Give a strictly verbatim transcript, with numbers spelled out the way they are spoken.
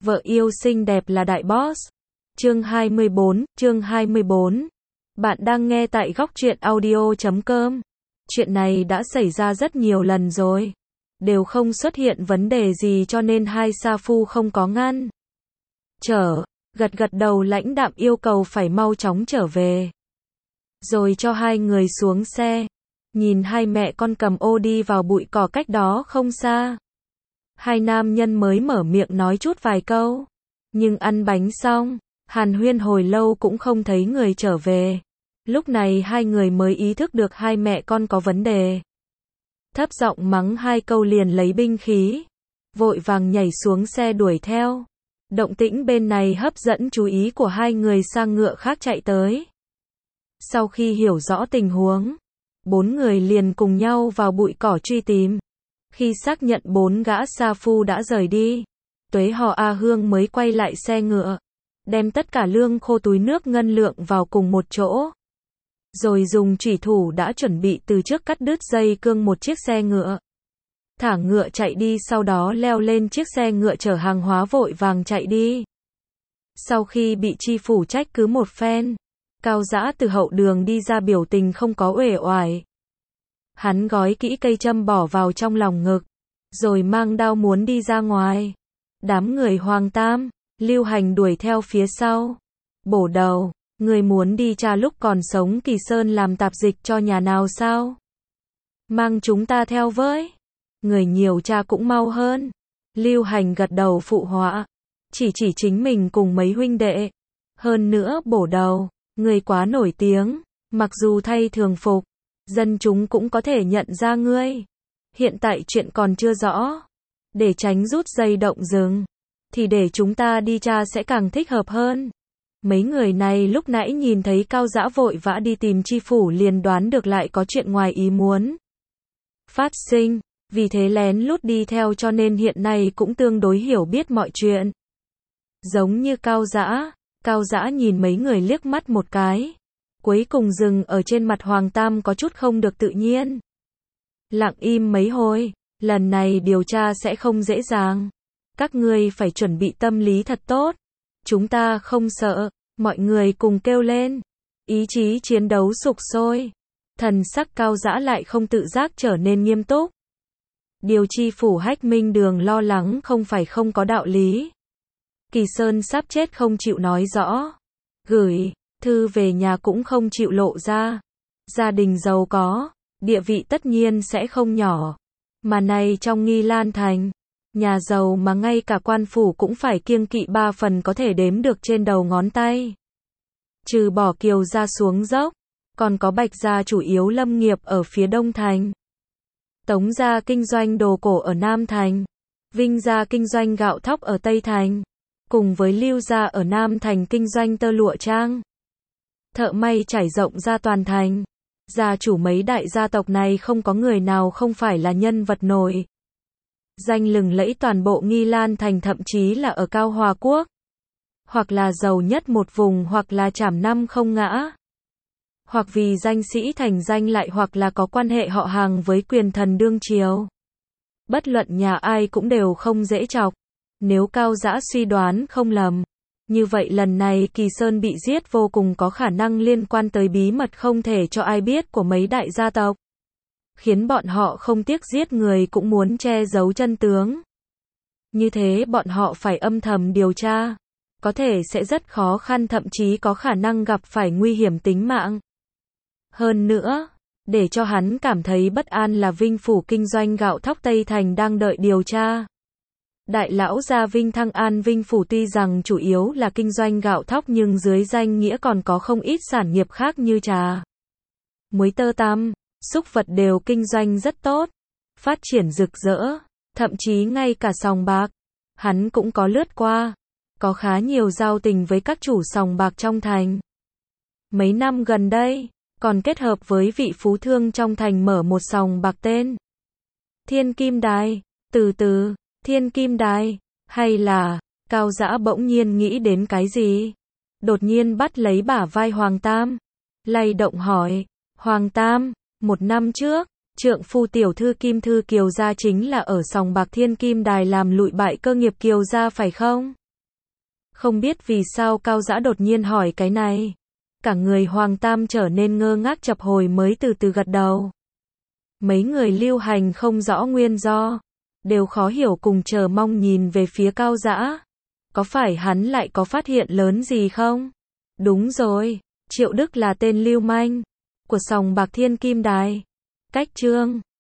Vợ yêu xinh đẹp là đại boss. Chương hai mươi bốn, chương hai mươi bốn. Bạn đang nghe tại góc truyện audio chấm com. Chuyện này đã xảy ra rất nhiều lần rồi. Đều không xuất hiện vấn đề gì cho nên hai sa phu không có ngăn. Trở, gật gật đầu lãnh đạm yêu cầu phải mau chóng trở về. Rồi cho hai người xuống xe. Nhìn hai mẹ con cầm ô đi vào bụi cỏ cách đó không xa. Hai nam nhân mới mở miệng nói chút vài câu. Nhưng ăn bánh xong, hàn huyên hồi lâu cũng không thấy người trở về. Lúc này hai người mới ý thức được hai mẹ con có vấn đề. Thấp giọng mắng hai câu liền lấy binh khí. Vội vàng nhảy xuống xe đuổi theo. Động tĩnh bên này hấp dẫn chú ý của hai người sang ngựa khác chạy tới. Sau khi hiểu rõ tình huống, bốn người liền cùng nhau vào bụi cỏ truy tìm. Khi xác nhận bốn gã sa phu đã rời đi, Tuế Hò A Hương mới quay lại xe ngựa, đem tất cả lương khô túi nước ngân lượng vào cùng một chỗ. Rồi dùng chủy thủ đã chuẩn bị từ trước cắt đứt dây cương một chiếc xe ngựa. Thả ngựa chạy đi, sau đó leo lên chiếc xe ngựa chở hàng hóa vội vàng chạy đi. Sau khi bị chi phủ trách cứ một phen, Cao Dã từ hậu đường đi ra biểu tình không có uể oải. Hắn gói kỹ cây châm bỏ vào trong lòng ngực, rồi mang đao muốn đi ra ngoài. Đám người Hoàng Tam, Lưu Hành đuổi theo phía sau. Bổ đầu, người muốn đi tra lúc còn sống Kỳ Sơn làm tạp dịch cho nhà nào sao? Mang chúng ta theo với. Người nhiều tra cũng mau hơn. Lưu Hành gật đầu phụ họa. Chỉ chỉ chính mình cùng mấy huynh đệ. Hơn nữa bổ đầu, người quá nổi tiếng, mặc dù thay thường phục, dân chúng cũng có thể nhận ra ngươi. Hiện tại chuyện còn chưa rõ. Để tránh rút dây động rừng, thì để chúng ta đi tra sẽ càng thích hợp hơn. Mấy người này lúc nãy nhìn thấy Cao Dã vội vã đi tìm chi phủ liền đoán được lại có chuyện ngoài ý muốn phát sinh, vì thế lén lút đi theo cho nên hiện nay cũng tương đối hiểu biết mọi chuyện. Giống như Cao Dã, Cao Dã nhìn mấy người liếc mắt một cái. Cuối cùng dừng ở trên mặt Hoàng Tam có chút không được tự nhiên. Lặng im mấy hồi, lần này điều tra sẽ không dễ dàng. Các ngươi phải chuẩn bị tâm lý thật tốt. Chúng ta không sợ, mọi người cùng kêu lên. Ý chí chiến đấu sục sôi. Thần sắc Cao Dã lại không tự giác trở nên nghiêm túc. Điều chi phủ Hách Minh Đường lo lắng không phải không có đạo lý. Kỳ Sơn sắp chết không chịu nói rõ. Gửi thư về nhà cũng không chịu lộ ra. Gia đình giàu có, địa vị tất nhiên sẽ không nhỏ. Mà này trong Nghi Lan Thành, nhà giàu mà ngay cả quan phủ cũng phải kiêng kỵ ba phần có thể đếm được trên đầu ngón tay. Trừ bỏ Kiều gia xuống dốc, còn có Bạch gia chủ yếu lâm nghiệp ở phía Đông Thành. Tống gia kinh doanh đồ cổ ở Nam Thành. Vinh gia kinh doanh gạo thóc ở Tây Thành. Cùng với Lưu gia ở Nam Thành kinh doanh tơ lụa trang. Thợ may trải rộng ra toàn thành. Gia chủ mấy đại gia tộc này không có người nào không phải là nhân vật nổi danh lừng lẫy toàn bộ Nghi Lan Thành, thậm chí là ở Cao Hòa Quốc. Hoặc là giàu nhất một vùng, hoặc là trảm năm không ngã. Hoặc vì danh sĩ thành danh, lại hoặc là có quan hệ họ hàng với quyền thần đương triều. Bất luận nhà ai cũng đều không dễ chọc. Nếu Cao Dã suy đoán không lầm, như vậy lần này Kỳ Sơn bị giết vô cùng có khả năng liên quan tới bí mật không thể cho ai biết của mấy đại gia tộc. Khiến bọn họ không tiếc giết người cũng muốn che giấu chân tướng. Như thế bọn họ phải âm thầm điều tra. Có thể sẽ rất khó khăn, thậm chí có khả năng gặp phải nguy hiểm tính mạng. Hơn nữa, để cho hắn cảm thấy bất an là Vinh phủ kinh doanh gạo thóc Tây Thành đang đợi điều tra. Đại lão gia Vinh Thăng An Vinh phủ tuy rằng chủ yếu là kinh doanh gạo thóc nhưng dưới danh nghĩa còn có không ít sản nghiệp khác như trà, muối, tơ tằm, súc vật đều kinh doanh rất tốt, phát triển rực rỡ, thậm chí ngay cả sòng bạc, hắn cũng có lướt qua, có khá nhiều giao tình với các chủ sòng bạc trong thành. Mấy năm gần đây, còn kết hợp với vị phú thương trong thành mở một sòng bạc tên Thiên Kim Đài. Từ từ, Thiên Kim Đài, hay là, Cao Dã bỗng nhiên nghĩ đến cái gì? Đột nhiên bắt lấy bả vai Hoàng Tam, lay động hỏi, Hoàng Tam, một năm trước, trượng phu tiểu thư Kim Thư Kiều gia chính là ở sòng bạc Thiên Kim Đài làm lụi bại cơ nghiệp Kiều gia phải không? Không biết vì sao Cao Dã đột nhiên hỏi cái này. Cả người Hoàng Tam trở nên ngơ ngác chập hồi mới từ từ gật đầu. Mấy người Lưu Hành không rõ nguyên do, đều khó hiểu cùng chờ mong nhìn về phía Cao Dã. Có phải hắn lại có phát hiện lớn gì không? Đúng rồi, Triệu Đức là tên lưu manh của sòng bạc Thiên Kim Đài. Cách chương